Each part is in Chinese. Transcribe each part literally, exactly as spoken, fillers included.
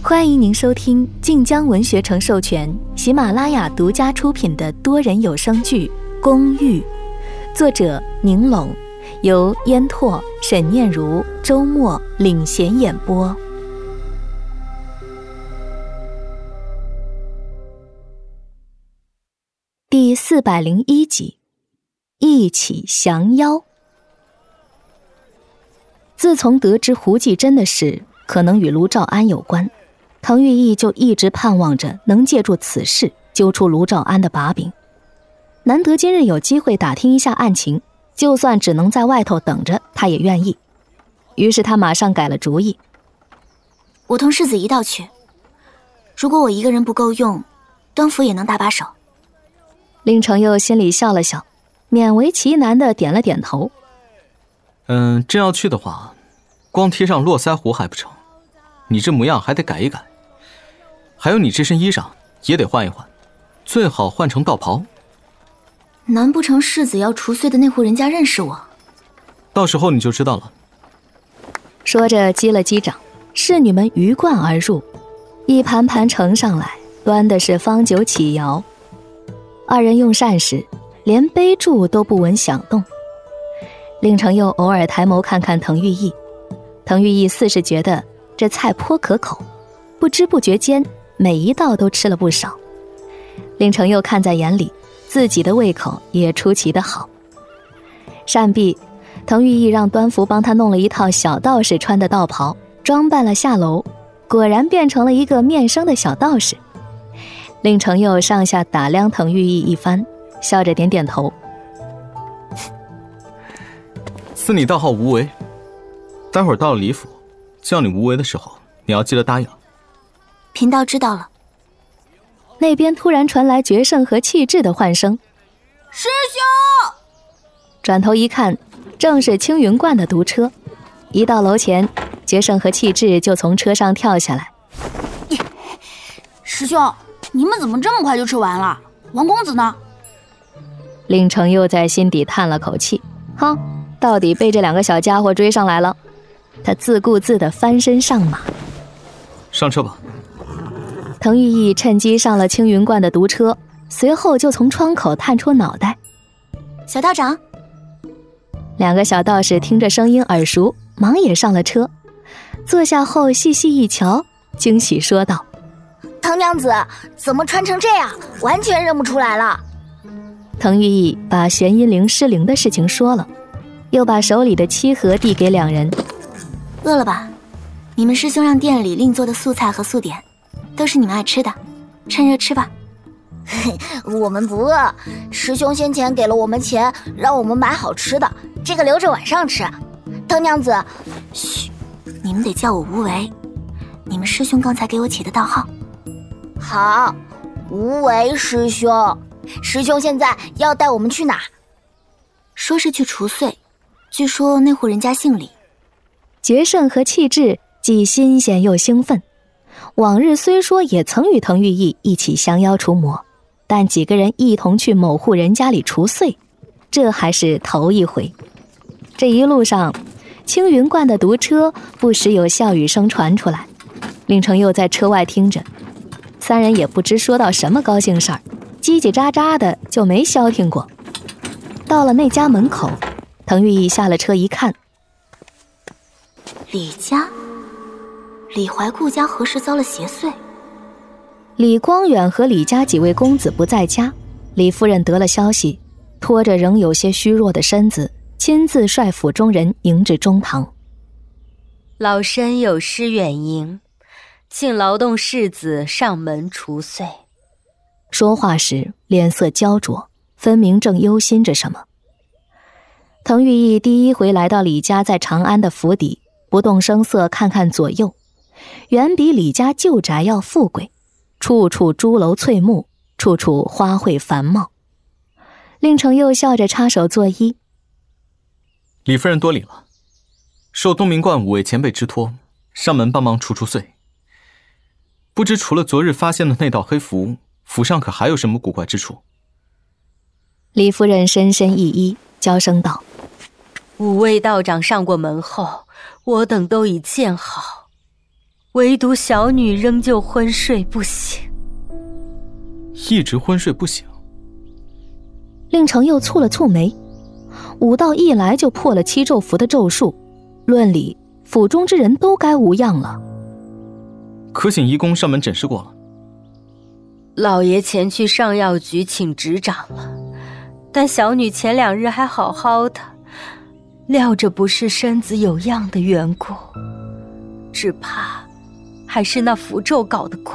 欢迎您收听晋江文学城授权、喜马拉雅独家出品的多人有声剧《公寓》，作者宁拢，由烟拓、沈念如、周末领衔演播。第四百零一集，一起降妖。自从得知胡继真的事可能与卢兆安有关，滕玉义就一直盼望着能借助此事揪出卢兆安的把柄。难得今日有机会打听一下案情，就算只能在外头等着，他也愿意。于是他马上改了主意。 我同世子一道去，如果我一个人不够用，端府也能搭把手。 令程佑心里笑了笑，勉为其难地点了点头。 嗯，真要去的话，光贴上络腮胡还不成，你这模样还得改一改，还有你这身衣裳也得换一换，最好换成道袍。 难不成世子要除祟的那户人家认识我？ 到时候你就知道了。 说着击了击掌，侍女们鱼贯而入，一盘盘盛上来，端的是方酒起摇。二人用膳时，连杯箸都不闻响动。令程佑偶尔抬眸看看滕玉义，滕玉义似是觉得这菜颇可口，不知不觉间每一道都吃了不少。令程佑看在眼里，自己的胃口也出奇的好。膳毕，滕玉义让端福帮他弄了一套小道士穿的道袍，装扮了下楼，果然变成了一个面生的小道士。令程佑上下打量滕玉义一番，笑着点点头。 赐你道号无为，待会儿到了李府叫你无为的时候，你要记得答应。 贫道知道了。 那边突然传来决胜和气质的唤声： 师兄！ 转头一看，正是青云观的毒车。一到楼前，决胜和气质就从车上跳下来。 师兄，你们怎么这么快就吃完了？王公子呢？ 令程佑在心底叹了口气，哼，到底被这两个小家伙追上来了。他自顾自地翻身上马。 上车吧。 滕玉义趁机上了青云观的毒车，随后就从窗口探出脑袋。 小道长。 两个小道士听着声音耳熟，忙也上了车。坐下后细细一瞧，惊喜说道： 滕娘子怎么穿成这样，完全认不出来了。 滕玉义把玄阴灵失灵的事情说了，又把手里的漆盒递给两人。 饿了吧？你们师兄让店里另做的素菜和素点，都是你们爱吃的，趁热吃吧。我们不饿，师兄先前给了我们钱，让我们买好吃的，这个留着晚上吃。滕娘子，嘘，你们得叫我无为，你们师兄刚才给我起的道号。好，无为师兄。师兄现在要带我们去哪？说是去除祟，据说那户人家姓李。 决胜和气质既新鲜又兴奋。往日虽说也曾与滕玉义一起降妖除魔，但几个人一同去某户人家里除祟，这还是头一回。这一路上，青云观的毒车不时有笑语声传出来，令程佑在车外听着。三人也不知说到什么高兴事儿，叽叽喳喳的就没消停过。到了那家门口，滕玉义下了车一看， 李家，李怀顾家何时遭了邪祟？ 李光远和李家几位公子不在家，李夫人得了消息，拖着仍有些虚弱的身子，亲自率府中人迎至中堂。 老身有失远迎，请劳动世子上门除祟。 说话时脸色焦灼，分明正忧心着什么。滕玉义第一回来到李家在长安的府邸，不动声色看看左右，远比李家旧宅要富贵，处处朱楼翠木，处处花卉繁茂。令程佑笑着插手作揖： 李夫人多礼了，受东明观五位前辈之托，上门帮忙除除祟。不知除了昨日发现的那道黑符，府上可还有什么古怪之处？ 李夫人深深一揖，娇声道： 五位道长上过门后，我等都已见好。 唯独小女仍旧昏睡不醒。 一直昏睡不醒。 令程又蹙了蹙眉，武道一来就破了七咒符的咒术，论理府中之人都该无恙了。 可请医公上门诊视过了。 老爷前去上药局请执掌了，但小女前两日还好好的，料着不是身子有恙的缘故，只怕还是那符咒搞的鬼。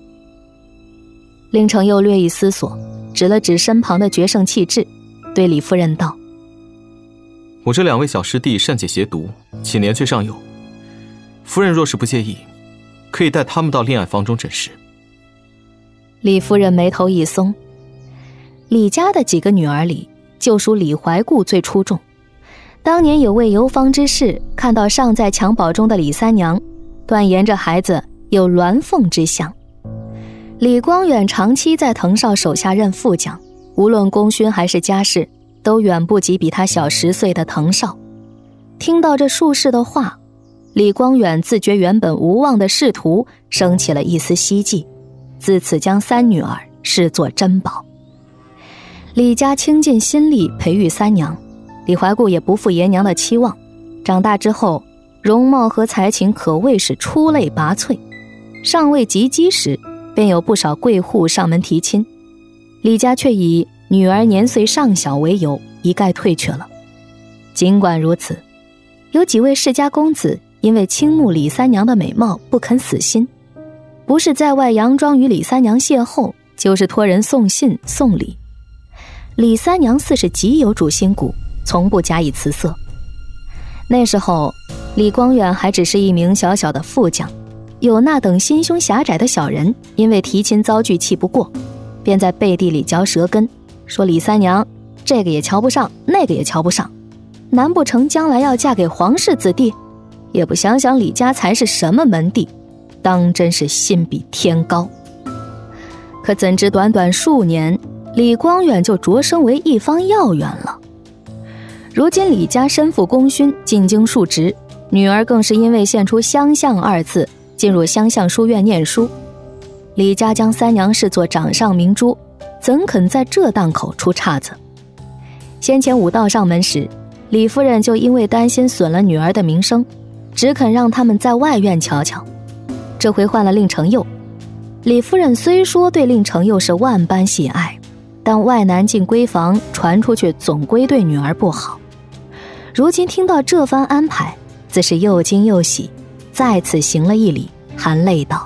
令程又略一思索，指了指身旁的决胜气质，对李夫人道： 我这两位小师弟善解邪毒，请连去上釉。夫人若是不介意，可以带他们到恋爱坊中诊视。 李夫人眉头一松，李家的几个女儿里，就属李怀顾最出众。当年有位游方之士看到尚在襁褓中的李三娘，断言这孩子有鸾凤之相。李光远长期在滕少手下任副将，无论功勋还是家世，都远不及比他小十岁的滕少。听到这术士的话，李光远自觉原本无望的仕途升起了一丝希冀，自此将三女儿视作珍宝。李家倾尽心力培育三娘，李怀顾也不负爷娘的期望，长大之后容貌和才情可谓是出类拔萃。尚未及笄时，便有不少贵户上门提亲，李家却以女儿年岁尚小为由一概退却了。尽管如此，有几位世家公子因为倾慕李三娘的美貌不肯死心，不是在外佯装与李三娘邂逅，就是托人送信送礼。李三娘似是极有主心骨，从不假以辞色。那时候李光远还只是一名小小的副将，有那等心胸狭窄的小人因为提亲遭拒气不过，便在背地里嚼舌根，说李三娘这个也瞧不上，那个也瞧不上，难不成将来要嫁给皇室子弟？也不想想李家才是什么门第，当真是心比天高。可怎知短短数年，李光远就擢升为一方要员了。如今李家身负功勋，进京述职，女儿更是因为献出相像二字，进入相像书院念书。李家将三娘视作掌上明珠，怎肯在这档口出岔子？先前武道上门时，李夫人就因为担心损了女儿的名声，只肯让他们在外院瞧瞧。这回换了令程佑，李夫人虽说对令程佑是万般喜爱，但外男进闺房传出去总归对女儿不好。如今听到这番安排，自是又惊又喜，再次行了一礼，含泪道：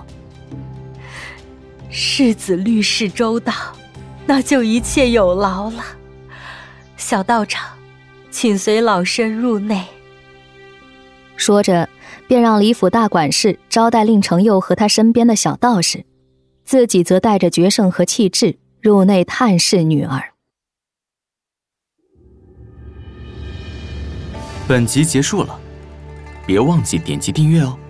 世子虑事周到，那就一切有劳了。小道长，请随老身入内。 说着便让李府大管事招待令程佑和他身边的小道士，自己则带着决胜和气质入内探视女儿。 本集结束了，别忘记点击订阅哦。